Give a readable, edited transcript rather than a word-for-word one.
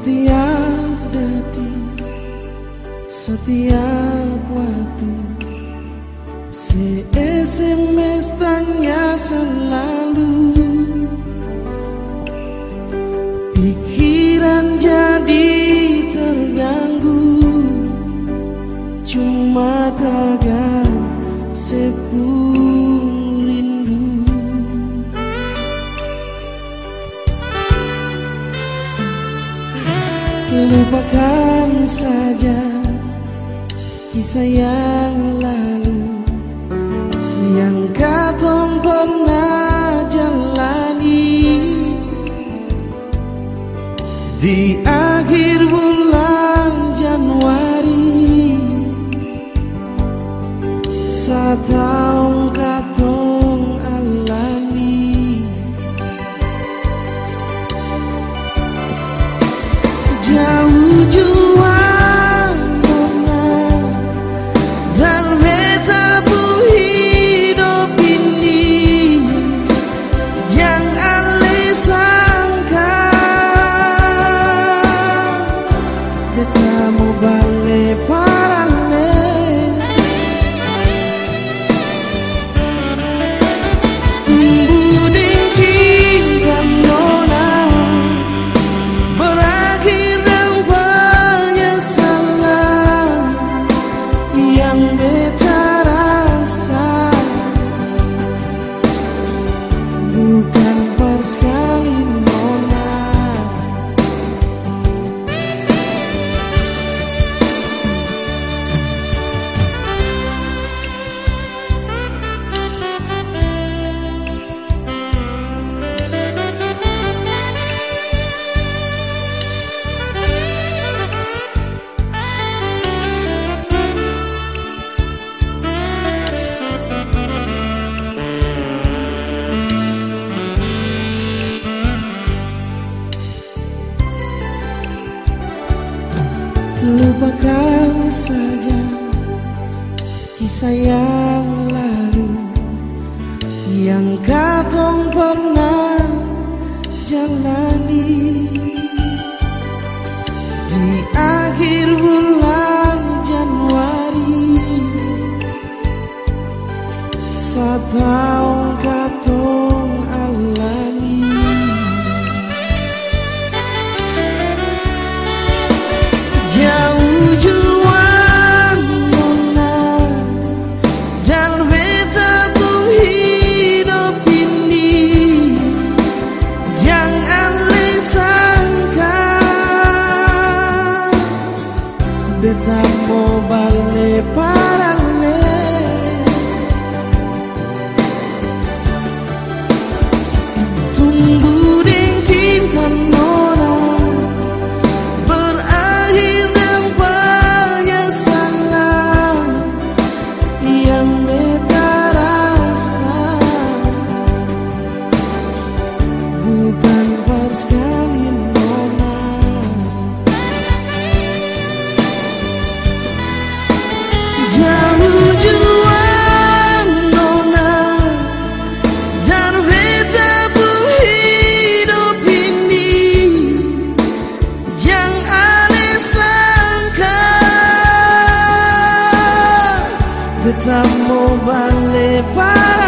Setiap detik, setiap waktu, SMS tanya selalu. Pikiran jadi terganggu, cuma tagar sepung rindu. Lupakan saja kisah yang lalu yang katong pernah jalani. Di akhir bulan Januari, setahun katong alami. Jauh jua nona dan beta pun hidup ini, jangan sangka beta mau balik parale. Tumbuh di cinta nona, berakhir dengan penyesalan yang beta rasa. Bukan persekali nona, lupakan saja kisah yang lalu yang katong pernah jalani. Di akhir bulan Januari, setahun katong alami. Jauh jua nona dan beta pun hidup ini, jangan sangka beta mau balik parale. Tumbuh di cinta nona, berakhir dengan penyesalan yang beta rasa. Bukan persekali nona, jauh jua nona dan beta pun hidup ini, jangan sangka beta mau balik parale.